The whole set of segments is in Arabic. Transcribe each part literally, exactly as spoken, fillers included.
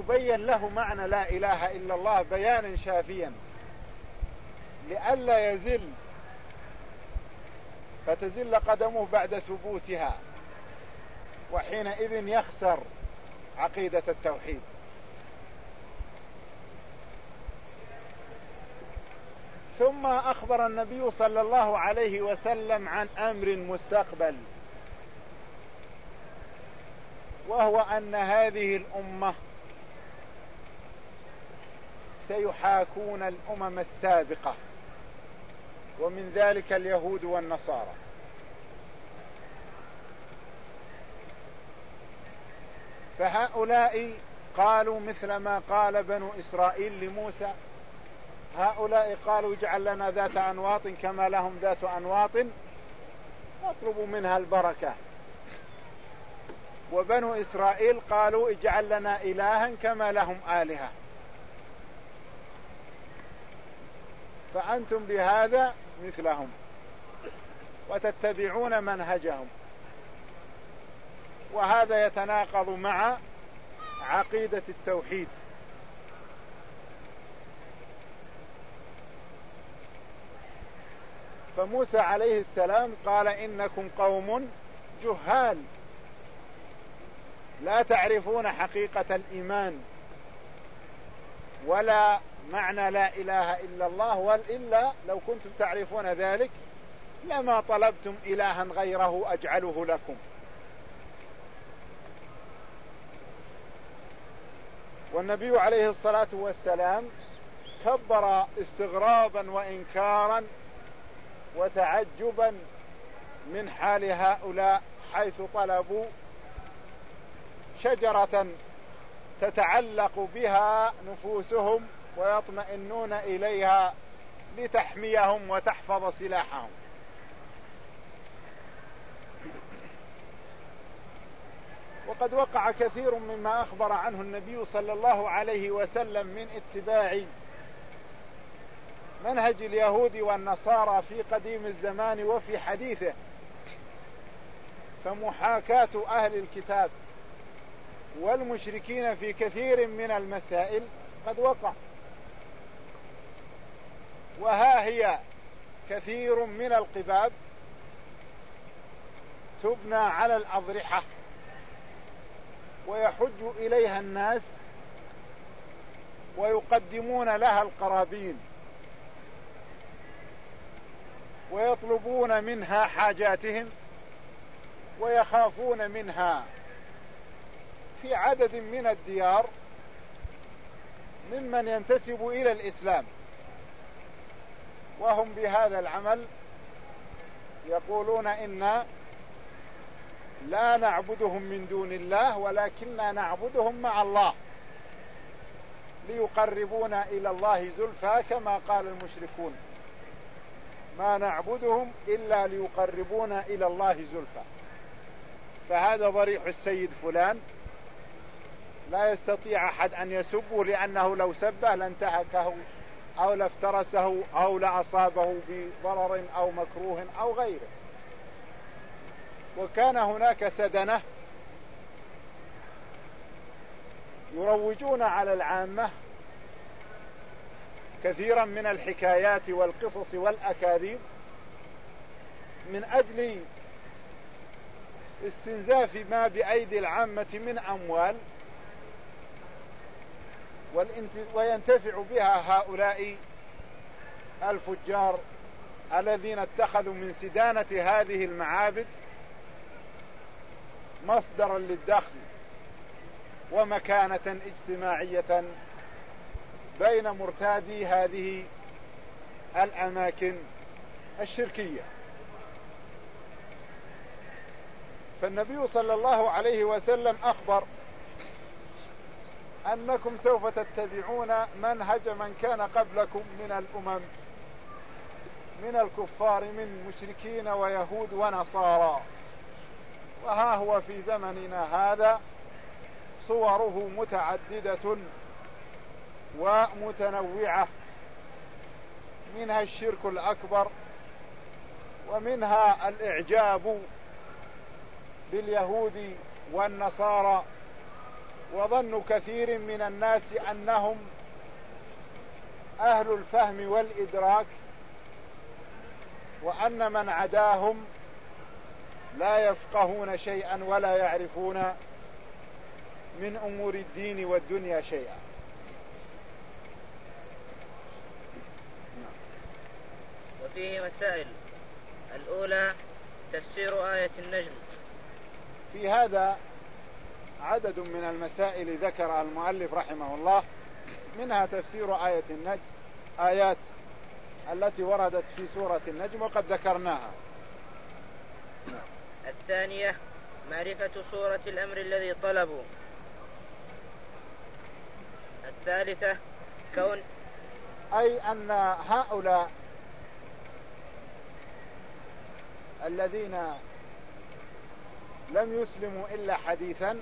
يبين له معنى لا إله إلا الله بيانا شافيا لئلا يزل فتزل قدمه بعد ثبوتها، وحينئذ يخسر عقيدة التوحيد. ثم أخبر النبي صلى الله عليه وسلم عن أمر مستقبل، وهو أن هذه الأمة سيحاكون الأمم السابقة، ومن ذلك اليهود والنصارى. فهؤلاء قالوا مثل ما قال بنو إسرائيل لموسى، هؤلاء قالوا اجعل لنا ذات أنواط كما لهم ذات أنواط نطلب منها البركة، وبنو إسرائيل قالوا اجعل لنا إلها كما لهم آلهة. فأنتم بهذا مثلهم وتتبعون منهجهم، وهذا يتناقض مع عقيدة التوحيد. فموسى عليه السلام قال إنكم قوم جهال لا تعرفون حقيقة الإيمان ولا معنى لا إله إلا الله، وإلا لو كنتم تعرفون ذلك لما طلبتم إلها غيره أجعله لكم. والنبي عليه الصلاة والسلام كبر استغرابا وإنكارا وتعجبا من حال هؤلاء، حيث طلبوا شجرة تتعلق بها نفوسهم ويطمئنون إليها لتحميهم وتحفظ سلاحهم. وقد وقع كثير مما أخبر عنه النبي صلى الله عليه وسلم من اتباع منهج اليهود والنصارى في قديم الزمان وفي حديثه، فمحاكاة أهل الكتاب والمشركين في كثير من المسائل قد وقع. وها هي كثير من القباب تبنى على الأضرحة ويحج إليها الناس ويقدمون لها القرابين ويطلبون منها حاجاتهم ويخافون منها في عدد من الديار ممن ينتسب إلى الإسلام، وهم بهذا العمل يقولون إنا لا نعبدهم من دون الله ولكننا نعبدهم مع الله ليقربونا إلى الله زلفى، كما قال المشركون ما نعبدهم إلا ليقربونا إلى الله زلفى. فهذا ضريح السيد فلان لا يستطيع أحد أن يسبه، لأنه لو سبه لانتهكه أو لافترسه أو لأصابه بضرر أو مكروه أو غيره. وكان هناك سدنة يروجون على العامة كثيرا من الحكايات والقصص والأكاذيب من أجل استنزاف ما بأيدي العامة من أموال، وينتفع بها هؤلاء الفجار الذين اتخذوا من سدانة هذه المعابد مصدرا للدخل ومكانة اجتماعية بين مرتادي هذه الأماكن الشركية. فالنبي صلى الله عليه وسلم أخبر أنكم سوف تتبعون منهج من كان قبلكم من الأمم من الكفار من مشركين ويهود ونصارى. وها هو في زمننا هذا صوره متعددة ومتنوعة، منها الشرك الأكبر، ومنها الإعجاب باليهود والنصارى وظن كثير من الناس أنهم أهل الفهم والإدراك، وأن من عداهم لا يفقهون شيئا ولا يعرفون من أمور الدين والدنيا شيئا. وفيه مسائل. الأولى تفسير آية النجم. في هذا عدد من المسائل ذكرها المؤلف رحمه الله، منها تفسير آية النجم، آيات التي وردت في سورة النجم وقد ذكرناها. الثانية معرفة صورة الأمر الذي طلبوا. الثالثة كون أي أن هؤلاء الذين لم يسلموا إلا حديثا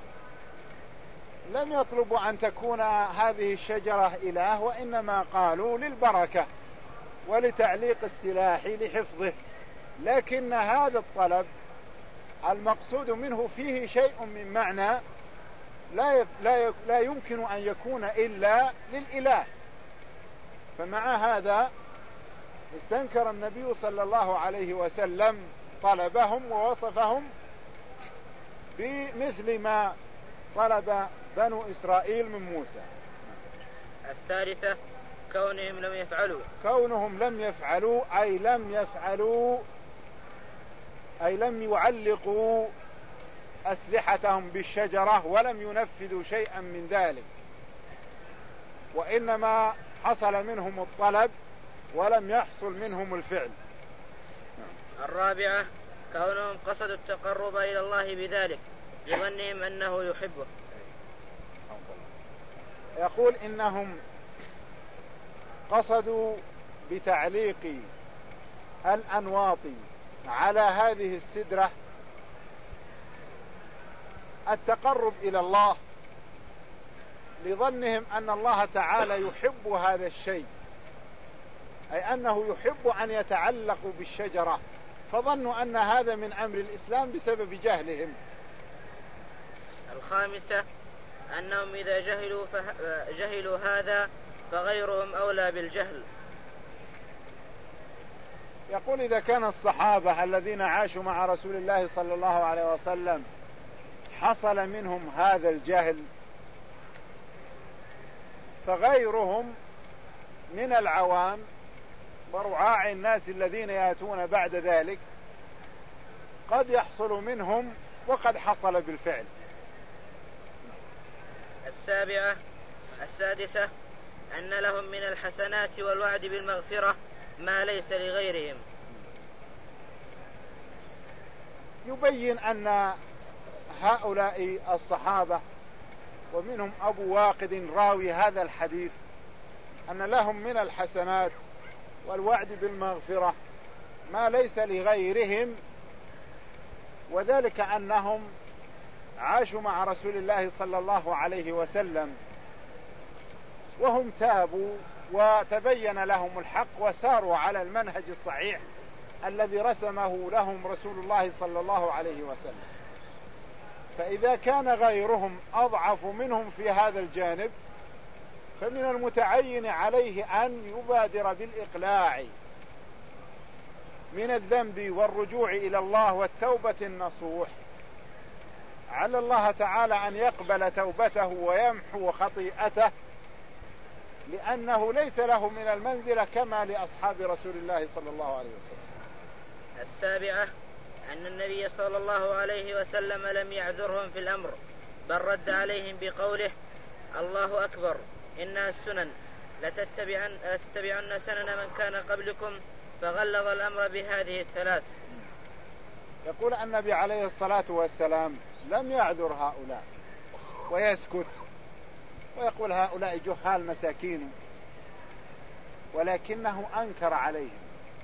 لم يطلبوا أن تكون هذه الشجرة إله، وإنما قالوا للبركة ولتعليق السلاح لحفظه، لكن هذا الطلب المقصود منه فيه شيء من معنى لا لا لا يمكن أن يكون إلا للإله. فمع هذا استنكر النبي صلى الله عليه وسلم طلبهم ووصفهم بمثل ما طلب بنو إسرائيل من موسى. الثالثة كونهم لم يفعلوا كونهم لم يفعلوا أي لم يفعلوا أي لم يعلقوا أسلحتهم بالشجرة ولم ينفذوا شيئا من ذلك، وإنما حصل منهم الطلب ولم يحصل منهم الفعل. الرابعة كونهم قصدوا التقرب إلى الله بذلك بظنهم أنه يحبه. يقول إنهم قصدوا بتعليق الأنواط على هذه السدرة التقرب إلى الله لظنهم أن الله تعالى يحب هذا الشيء، أي أنه يحب أن يتعلقوا بالشجرة، فظنوا أن هذا من أمر الإسلام بسبب جهلهم. الخامسة أنهم إذا جهلوا, جهلوا هذا فغيرهم أولى بالجهل. يقول إذا كان الصحابة الذين عاشوا مع رسول الله صلى الله عليه وسلم حصل منهم هذا الجهل، فغيرهم من العوام ورعاع الناس الذين يأتون بعد ذلك قد يحصل منهم وقد حصل بالفعل. السابعة السادسة أن لهم من الحسنات والوعد بالمغفرة ما ليس لغيرهم. يبين أن هؤلاء الصحابة ومنهم أبو واقد راوي هذا الحديث أن لهم من الحسنات والوعد بالمغفرة ما ليس لغيرهم، وذلك أنهم عاشوا مع رسول الله صلى الله عليه وسلم وهم تابوا وتبين لهم الحق وساروا على المنهج الصحيح الذي رسمه لهم رسول الله صلى الله عليه وسلم. فإذا كان غيرهم أضعف منهم في هذا الجانب فمن المتعين عليه أن يبادر بالإقلاع من الذنب والرجوع إلى الله والتوبة النصوح، على الله تعالى أن يقبل توبته ويمحو خطيئته، لأنه ليس له من المنزلة كما لأصحاب رسول الله صلى الله عليه وسلم. السابعة أن النبي صلى الله عليه وسلم لم يعذرهم في الأمر، بل رد عليهم بقوله: الله أكبر، إنها السنن لتتبعن, لتتبعن سنن من كان قبلكم، فغلظ الأمر بهذه الثلاث. يقول النبي عليه الصلاة والسلام لم يعذر هؤلاء ويسكت ويقول هؤلاء جهال مساكين، ولكنه أنكر عليهم،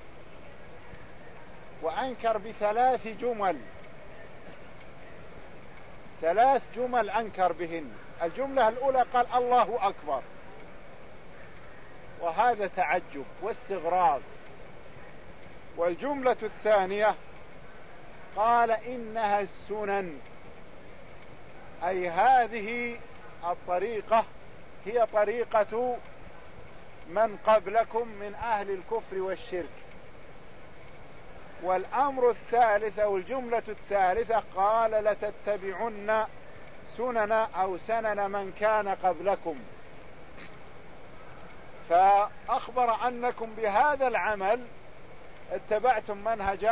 وأنكر بثلاث جمل ثلاث جمل أنكر بهن. الجملة الأولى قال الله أكبر، وهذا تعجب واستغراب. والجملة الثانية قال إنها السنن أي هذه الطريقة هي طريقة من قبلكم من أهل الكفر والشرك. والأمر الثالث أو الجملة الثالثة قال لتتبعن سنن أو سنن من كان قبلكم، فأخبر أنكم بهذا العمل اتبعتم منهج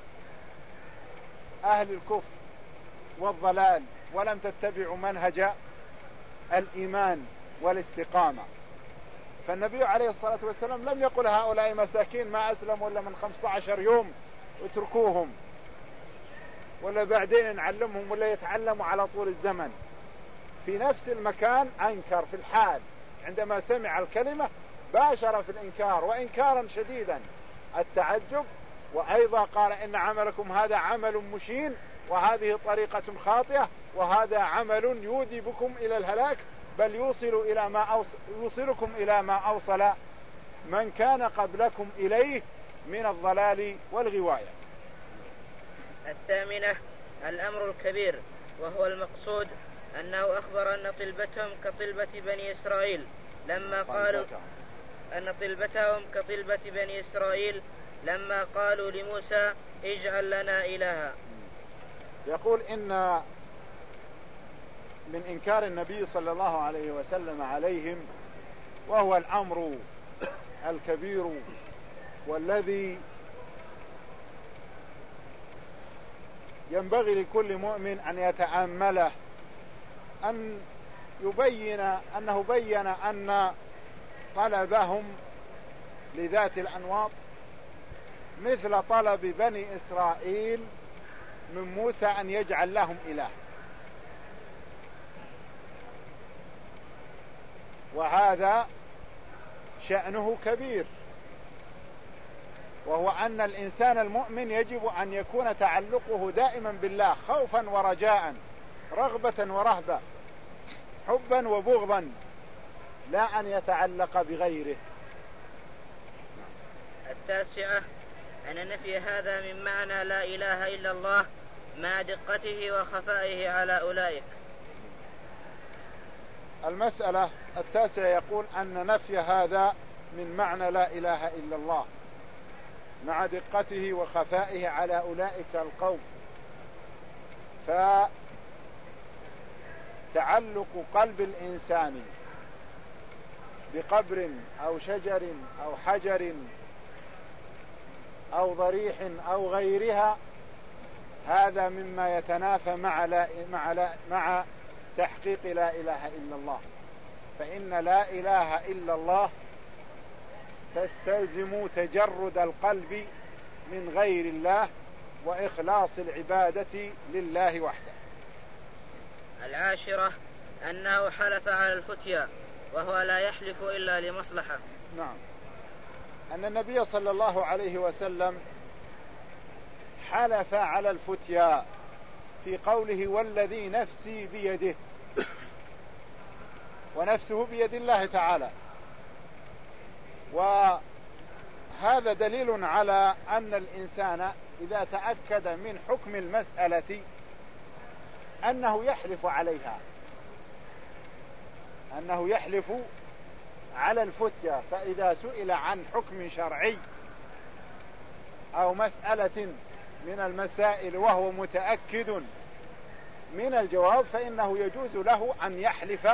أهل الكفر والضلال ولم تتبعوا منهج الإيمان والاستقامة. فالنبي عليه الصلاة والسلام لم يقل هؤلاء مساكين ما أسلموا إلا من خمسة عشر يوم اتركوهم، ولا بعدين نعلمهم ولا يتعلموا على طول الزمن. في نفس المكان أنكر في الحال، عندما سمع الكلمة باشر في الإنكار وإنكارا شديدا التعجب، وأيضا قال إن عملكم هذا عمل مشين وهذه طريقة خاطئة وهذا عمل يودي بكم إلى الهلاك، بل يوصل إلى ما أوصل يوصلكم إلى ما أوصل من كان قبلكم إليه من الضلال والغواية. الثامنة الأمر الكبير، وهو المقصود أنه أخبر أن طلبتهم كطلبة بني إسرائيل لما قالوا أن طلبتهم كطلبة بني إسرائيل لما قالوا لموسى اجعل لنا إلها. يقول إن من إنكار النبي صلى الله عليه وسلم عليهم، وهو الأمر الكبير والذي ينبغي لكل مؤمن أن يتأمله، أن يبين أنه بين أن طلبهم لذات الأنواط مثل طلب بني إسرائيل من موسى أن يجعل لهم إله، وهذا شأنه كبير، وهو أن الإنسان المؤمن يجب أن يكون تعلقه دائما بالله خوفا ورجاء، رغبة ورهبة، حبا وبغضا، لا أن يتعلق بغيره. التاسعة أن نفي هذا من معنى لا إله إلا الله مع دقته وخفائه على أولئك. المسألة التاسعة يقول أن نفي هذا من معنى لا إله إلا الله مع دقته وخفائه على أولئك القوم، فتعلق قلب الإنسان بقبر أو شجر أو حجر أو ضريح أو غيرها هذا مما يتنافى مع, لا مع, لا مع تحقيق لا إله إلا الله، فإن لا إله إلا الله تستلزم تجرد القلب من غير الله وإخلاص العبادة لله وحده. العاشرة أنه حلف على الفتيا وهو لا يحلف إلا لمصلحة. نعم، أن النبي صلى الله عليه وسلم حلف على الفتيا في قوله والذي نفسي بيده، ونفسه بيد الله تعالى، وهذا دليل على أن الإنسان إذا تأكد من حكم المسألة أنه يحلف عليها، أنه يحلف على الفتيا. فإذا سئل عن حكم شرعي أو مسألة من المسائل وهو متأكد من الجواب فإنه يجوز له أن يحلف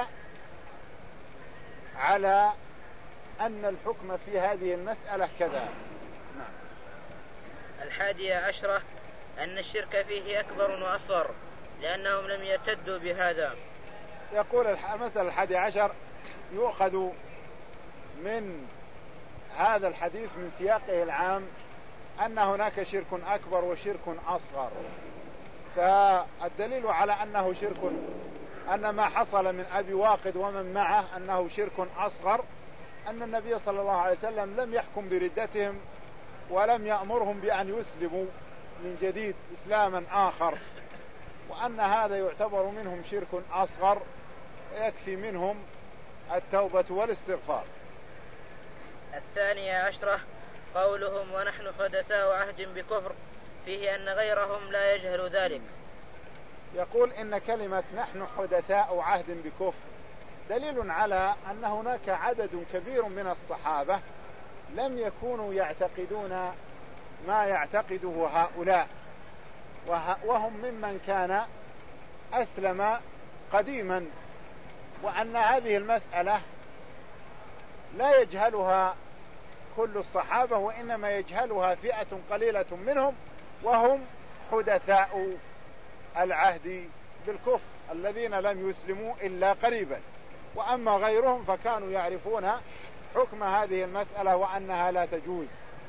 على أن الحكم في هذه المسألة كذا. نعم. الحادية عشرة أن الشرك فيه أكبر وأصغر لأنهم لم يرتدوا بهذا. يقول المسألة الحادية عشر يؤخذ من هذا الحديث من سياقه العام أن هناك شرك أكبر وشرك أصغر، فالدليل على أنه شرك أن ما حصل من أبي واقد ومن معه أنه شرك أصغر أن النبي صلى الله عليه وسلم لم يحكم بردتهم ولم يأمرهم بأن يسلموا من جديد إسلاما آخر، وأن هذا يعتبر منهم شرك أصغر يكفي منهم التوبة والاستغفار. الثانية عشرة قولهم ونحن حدثاء عهد بكفر، فيه أن غيرهم لا يجهل ذلك. يقول إن كلمة نحن حدثاء عهد بكفر دليل على أن هناك عدد كبير من الصحابة لم يكونوا يعتقدون ما يعتقده هؤلاء، وهم ممن كان أسلم قديما، وأن هذه المسألة لا يجهلها كل الصحابة، وإنما يجهلها فئة قليلة منهم، وهم حدثاء العهد بالكفر الذين لم يسلموا إلا قريبا. وأما غيرهم فكانوا يعرفون حكم هذه المسألة وأنها لا تجوز.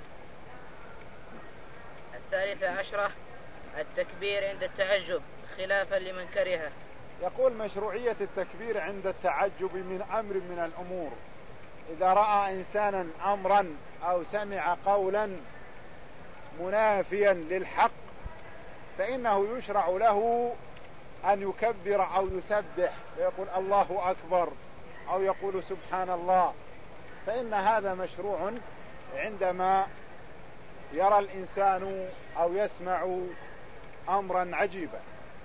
الثالثة عشرة التكبير عند التعجب خلافا لمن كرهه. يقول مشروعية التكبير عند التعجب من أمر من الأمور. إذا رأى إنسانا أمرا أو سمع قولا منافيا للحق فإنه يشرع له أن يكبر أو يسبح ويقول الله أكبر أو يقول سبحان الله، فإن هذا مشروع عندما يرى الإنسان أو يسمع أمرا عجيبا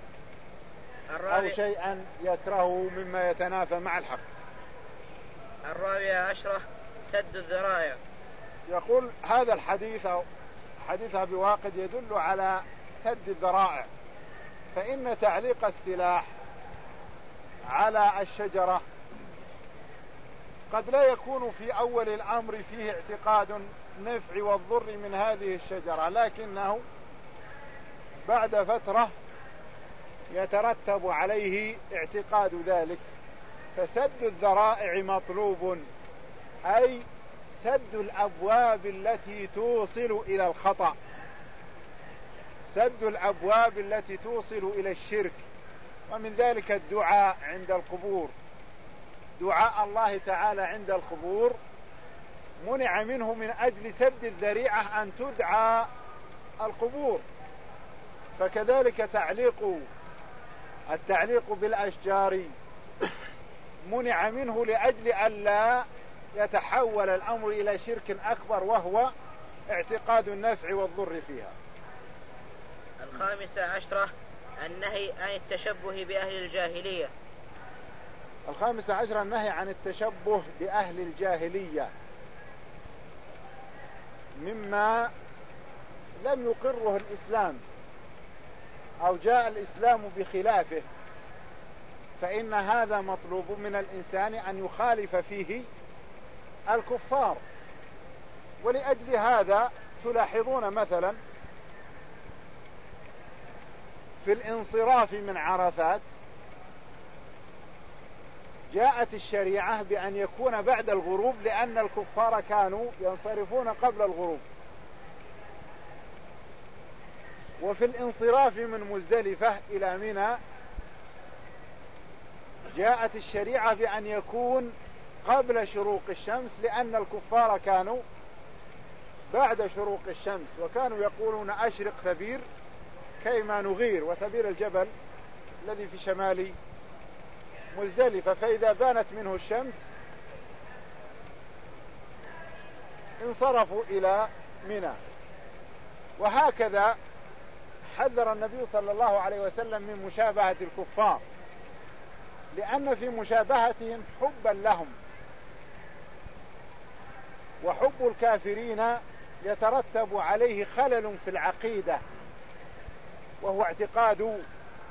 أو شيئا يكرهه مما يتنافى مع الحق. الرابعة عشرة سد الذرائع. يقول هذا الحديث أو حديث أبي واقد يدل على سد الذرائع، فإن تعليق السلاح على الشجرة قد لا يكون في أول الأمر فيه اعتقاد النفع والضر من هذه الشجرة، لكنه بعد فترة يترتب عليه اعتقاد ذلك، فسد الذرائع مطلوب، أي سد الأبواب التي توصل إلى الخطأ، سد الأبواب التي توصل إلى الشرك. ومن ذلك الدعاء عند القبور، دعاء الله تعالى عند القبور منع منه من أجل سد الذريعة أن تدعى القبور. فكذلك تعليق التعليق بالأشجار منع منه لأجل ألا يتحول الأمر إلى شرك أكبر، وهو اعتقاد النفع والضر فيها. الخامسة عشرة النهي عن التشبه بأهل الجاهلية. الخامسة عشرة النهي عن التشبه بأهل الجاهلية مما لم يقره الإسلام أو جاء الإسلام بخلافه، فإن هذا مطلوب من الإنسان أن يخالف فيه الكفار. ولأجل هذا تلاحظون مثلا في الانصراف من عرفات جاءت الشريعة بأن يكون بعد الغروب، لأن الكفار كانوا ينصرفون قبل الغروب. وفي الانصراف من مزدلفة إلى منى جاءت الشريعة بأن يكون قبل شروق الشمس، لأن الكفار كانوا بعد شروق الشمس، وكانوا يقولون أشرق ثبير كيما نغير، وثبير الجبل الذي في شمال مزدلفة، فإذا بانت منه الشمس انصرفوا إلى منى. وهكذا حذر النبي صلى الله عليه وسلم من مشابهة الكفار، لأن في مشابهتهم حبا لهم، وحب الكافرين يترتب عليه خلل في العقيدة، وهو اعتقاد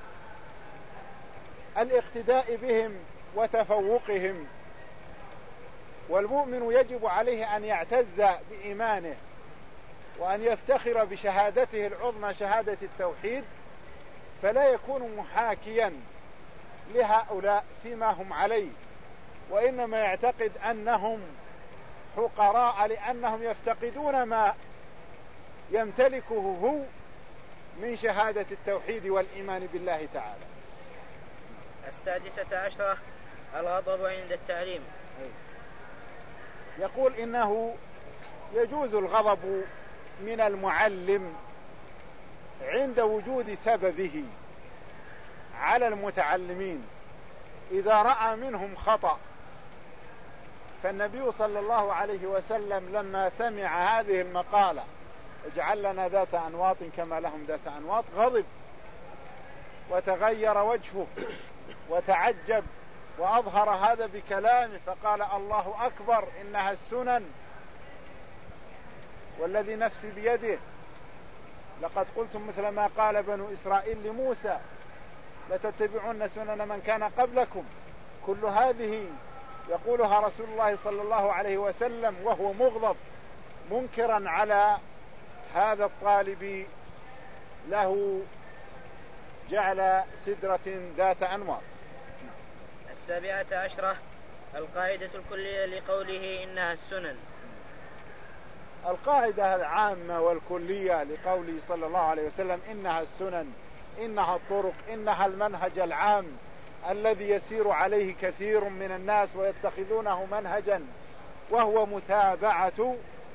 الاقتداء بهم وتفوقهم. والمؤمن يجب عليه أن يعتز بإيمانه وأن يفتخر بشهادته العظمى شهادة التوحيد، فلا يكون محاكيا لهؤلاء فيما هم عليه، وإنما يعتقد أنهم حقراء لأنهم يفتقدون ما يمتلكه هو من شهادة التوحيد والإيمان بالله تعالى. السادسة عشرة الغضب عند التعليم. يقول إنه يجوز الغضب من المعلم عند وجود سببه على المتعلمين إذا رأى منهم خطأ. فالنبي صلى الله عليه وسلم لما سمع هذه المقالة اجعل لنا ذات أنواط كما لهم ذات أنواط غضب، وتغير وجهه وتعجب وأظهر هذا بكلامه فقال الله أكبر إنها السنن والذي نفسي بيده لقد قلتم مثل ما قال بنو إسرائيل لموسى لتتبعون سنن من كان قبلكم. كل هذه يقولها رسول الله صلى الله عليه وسلم وهو مغضب منكرا على هذا الطالب له جعل سدرة ذات أنوار. السابعة عشرة القاعدة الكلية لقوله إنها السنن. القاعدة العامة والكلية لقوله صلى الله عليه وسلم إنها السنن، إنها الطرق، إنها المنهج العام الذي يسير عليه كثير من الناس ويتخذونه منهجا، وهو متابعة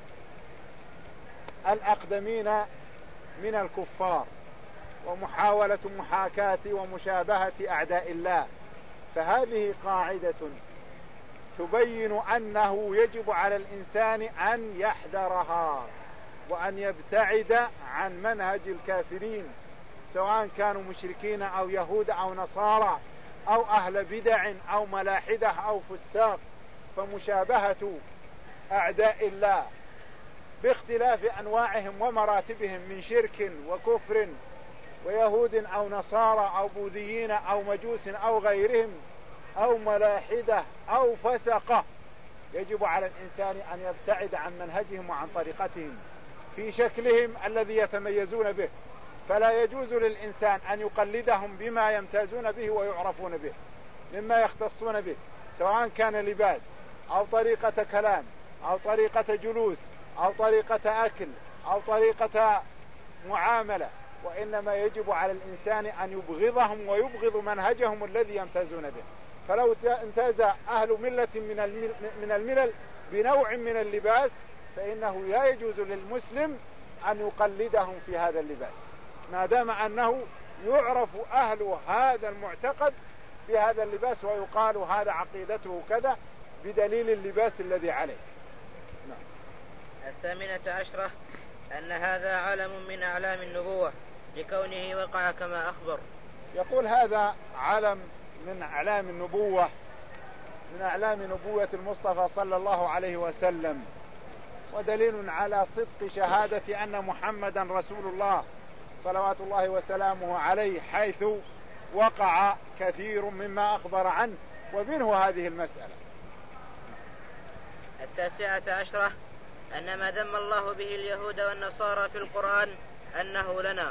الأقدمين من الكفار ومحاولة محاكاة ومشابهة أعداء الله. فهذه قاعدة تبين أنه يجب على الإنسان أن يحذرها وأن يبتعد عن منهج الكافرين سواء كانوا مشركين أو يهود أو نصارى أو أهل بدع أو ملاحدة أو فساق. فمشابهة أعداء الله باختلاف أنواعهم ومراتبهم من شرك وكفر ويهود أو نصارى أو بوذيين أو مجوس أو غيرهم أو ملاحدة أو فسقة، يجب على الإنسان أن يبتعد عن منهجهم وعن طريقتهم في شكلهم الذي يتميزون به. فلا يجوز للإنسان أن يقلدهم بما يمتازون به ويعرفون به مما يختصون به، سواء كان لباس أو طريقة كلام أو طريقة جلوس أو طريقة أكل أو طريقة معاملة، وإنما يجب على الإنسان أن يبغضهم ويبغض منهجهم الذي يمتازون به. فلو امتاز أهل ملة من الملل بنوع من اللباس فإنه لا يجوز للمسلم أن يقلدهم في هذا اللباس ما دام أنه يعرف أهل هذا المعتقد بهذا اللباس ويقال هذا عقيدته كذا بدليل اللباس الذي عليه. نعم. الثامنة عشرة أن هذا علم من أعلام النبوة لكونه وقع كما أخبر. يقول هذا علم من أعلام النبوة من أعلام نبوة المصطفى صلى الله عليه وسلم، ودليل على صدق شهادة أن محمدا رسول الله صلوات الله وسلامه عليه، حيث وقع كثير مما أخبر عنه ومنه هذه المسألة. التاسعة عشرة أن ما ذم الله به اليهود والنصارى في القرآن أنه لنا.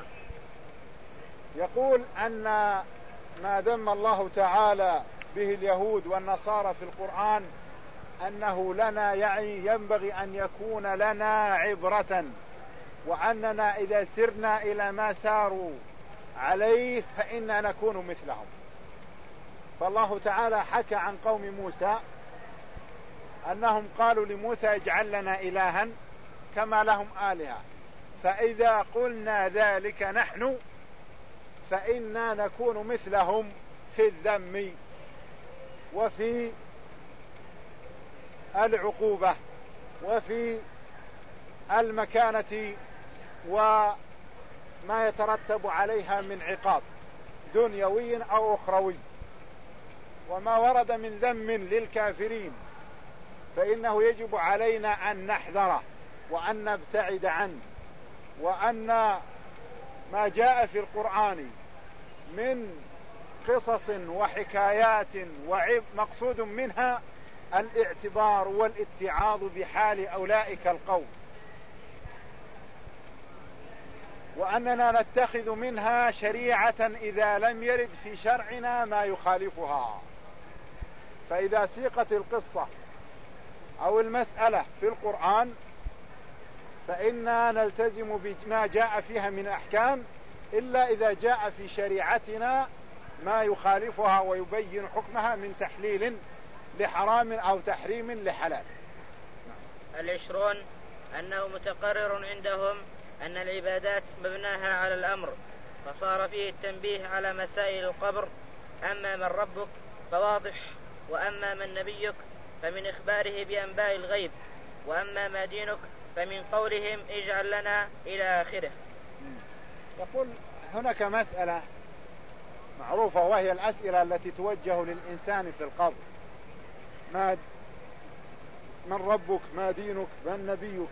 يقول أن ما ذم الله تعالى به اليهود والنصارى في القرآن أنه لنا، يعني ينبغي أن يكون لنا عبرة، وأننا إذا سرنا إلى ما ساروا عليه فإننا نكون مثلهم. فالله تعالى حكى عن قوم موسى أنهم قالوا لموسى اجعل لنا إلها كما لهم آلهة، فإذا قلنا ذلك نحن فإنا نكون مثلهم في الذم وفي العقوبة وفي المكانة وما يترتب عليها من عقاب دنيوي أو أخروي. وما ورد من ذم للكافرين فإنه يجب علينا أن نحذره وأن نبتعد عنه، وأن ما جاء في القرآن من قصص وحكايات ومقصود منها الاعتبار والاتعاظ بحال أولئك القوم، وأننا نتخذ منها شريعة إذا لم يرد في شرعنا ما يخالفها. فإذا سيقت القصة أو المسألة في القرآن فإنا نلتزم بما جاء فيها من أحكام، إلا إذا جاء في شريعتنا ما يخالفها ويبين حكمها من تحليل لحرام أو تحريم لحلال. العشرون أنه متقرر عندهم أن العبادات مبناها على الأمر، فصار فيه التنبيه على مسائل القبر. أما من ربك فواضح، وأما من نبيك فمن إخباره بأنباء الغيب، وأما ما دينك فمن قولهم اجعل لنا إلى آخره. يقول هناك مسألة معروفة، وهي الأسئلة التي توجه للإنسان في القبر: ما من ربك، ما دينك، من نبيك.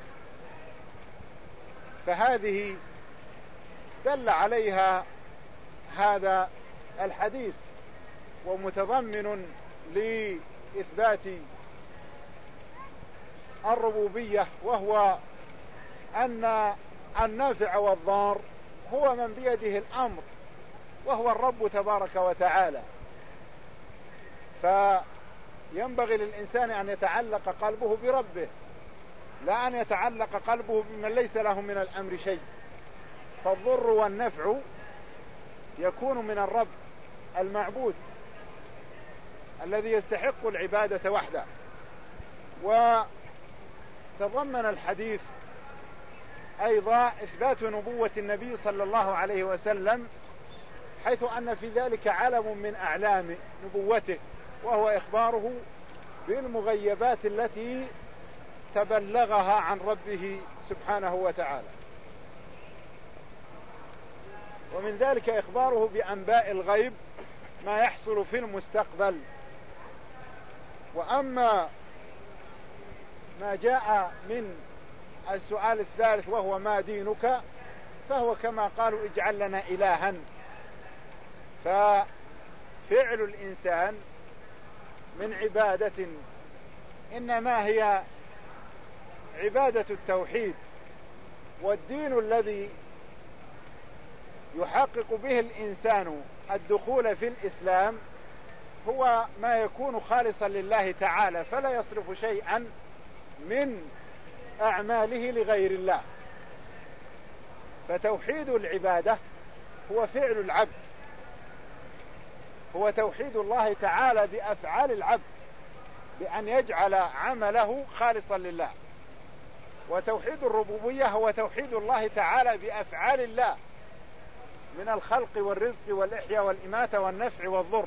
فهذه دل عليها هذا الحديث، ومتضمن لإثبات الربوبية، وهو أن النافع والضار هو من بيده الأمر، وهو الرب تبارك وتعالى. فينبغي للإنسان أن يتعلق قلبه بربه، لا أن يتعلق قلبه بمن ليس له من الأمر شيء. فالضر والنفع يكون من الرب المعبود الذي يستحق العبادة وحده. وتضمن الحديث أيضا إثبات نبوة النبي صلى الله عليه وسلم، حيث أن في ذلك علم من أعلام نبوته، وهو إخباره بالمغيبات التي تبلغها عن ربه سبحانه وتعالى. ومن ذلك إخباره بأنباء الغيب ما يحصل في المستقبل. وأما ما جاء من السؤال الثالث وهو ما دينك، فهو كما قالوا: اجعل لنا إلها. ففعل الإنسان من عبادة إنما هي عبادة التوحيد، والدين الذي يحقق به الإنسان الدخول في الإسلام هو ما يكون خالصا لله تعالى، فلا يصرف شيئا من أعماله لغير الله. فتوحيد العبادة هو فعل العبد، هو توحيد الله تعالى بأفعال العبد، بأن يجعل عمله خالصا لله. وتوحيد الربوبية هو توحيد الله تعالى بأفعال الله من الخلق والرزق والإحياء والإماتة والنفع والضر.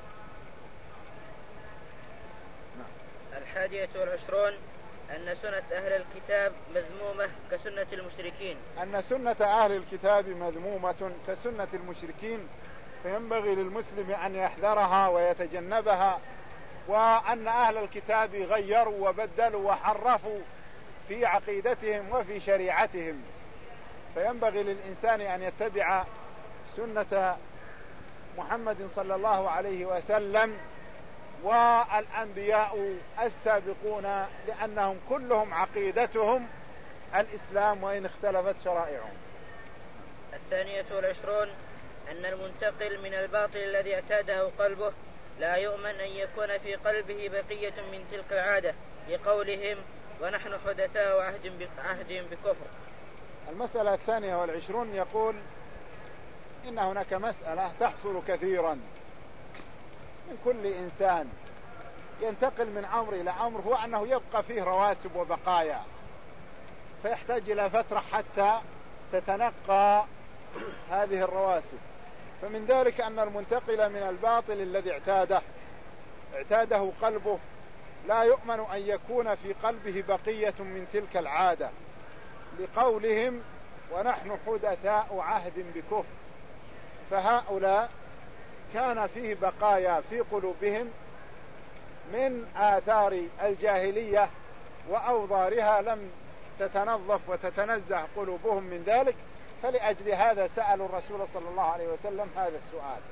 الحادية والعشرون أن سنة أهل الكتاب مذمومة كسنة المشركين. أن سنة أهل الكتاب مذمومة كسنة المشركين، فينبغي للمسلم أن يحذرها ويتجنبها. وأن أهل الكتاب غيروا وبدلوا وحرفوا في عقيدتهم وفي شريعتهم، فينبغي للإنسان أن يتبع سنة محمد صلى الله عليه وسلم والأنبياء السابقون، لأنهم كلهم عقيدتهم الإسلام وإن اختلفت شرائعهم. الثانية والعشرون أن المنتقل من الباطل الذي اعتاده قلبه لا يؤمن أن يكون في قلبه بقية من تلك العادة، لقولهم: ونحن حدثاء عهد بعهد بكفر. المسألة الثانية والعشرون يقول إن هناك مسألة تحصل كثيرا من كل إنسان ينتقل من أمر إلى أمر، هو أنه يبقى فيه رواسب وبقايا، فيحتاج إلى فترة حتى تتنقى هذه الرواسب. فمن ذلك أن المنتقل من الباطل الذي اعتاده اعتاده قلبه لا يؤمن أن يكون في قلبه بقية من تلك العادة، لقولهم: ونحن حدثاء عهد بكفر. فهؤلاء كان فيه بقايا في قلوبهم من آثار الجاهلية وأوضارها لم تتنظف وتتنزه قلوبهم من ذلك، فلأجل هذا سألوا الرسول صلى الله عليه وسلم هذا السؤال.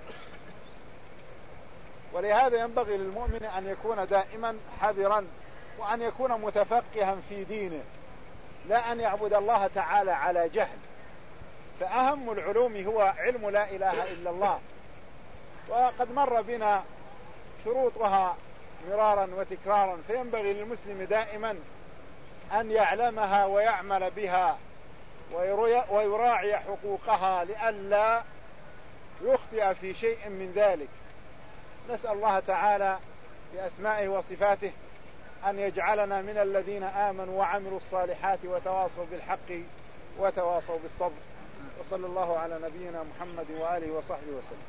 ولهذا ينبغي للمؤمن أن يكون دائما حذرا، وأن يكون متفقها في دينه، لا أن يعبد الله تعالى على جهل. فأهم العلوم هو علم لا إله إلا الله، وقد مر بنا شروطها مرارا وتكرارا، فينبغي للمسلم دائما أن يعلمها ويعمل بها ويراعي حقوقها لئلا يخطئ في شيء من ذلك. نسأل الله تعالى بأسمائه وصفاته أن يجعلنا من الذين آمنوا وعملوا الصالحات وتواصوا بالحق وتواصوا بالصبر. وصلى الله على نبينا محمد وآله وصحبه وسلم.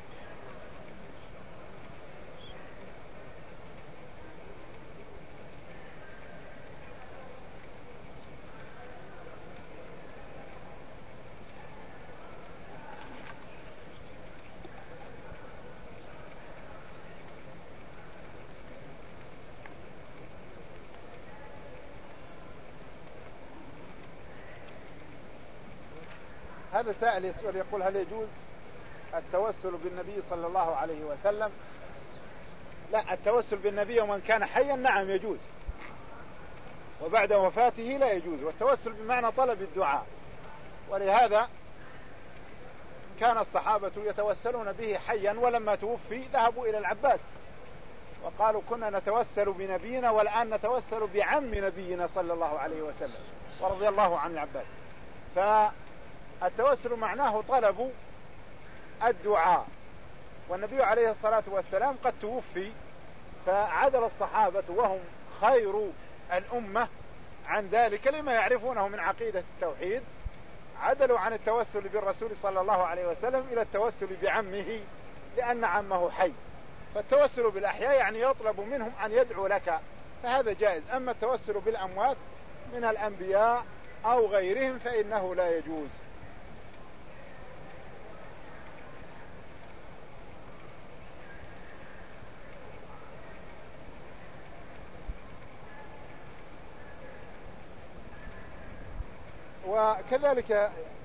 هذا سائل يسأل يقول هل يجوز التوسل بالنبي صلى الله عليه وسلم؟ لا، التوسل بالنبي ومن كان حيا نعم يجوز، وبعد وفاته لا يجوز. والتوسل بمعنى طلب الدعاء، ولهذا كان الصحابة يتوسلون به حيا، ولما توفي ذهبوا إلى العباس وقالوا كنا نتوسل بنبينا والآن نتوسل بعم نبينا صلى الله عليه وسلم، ورضي الله عن العباس. فالتوسل معناه طلب الدعاء، والنبي عليه الصلاة والسلام قد توفي، فعدل الصحابة وهم خير الأمة عن ذلك لما يعرفونه من عقيدة التوحيد، عدلوا عن التوسل بالرسول صلى الله عليه وسلم إلى التوسل بعمه لأن عمه حي. فالتوسل بالأحياء يعني يطلب منهم أن يدعوا لك، فهذا جائز. أما التوسل بالأموات من الأنبياء أو غيرهم فإنه لا يجوز. وكذلك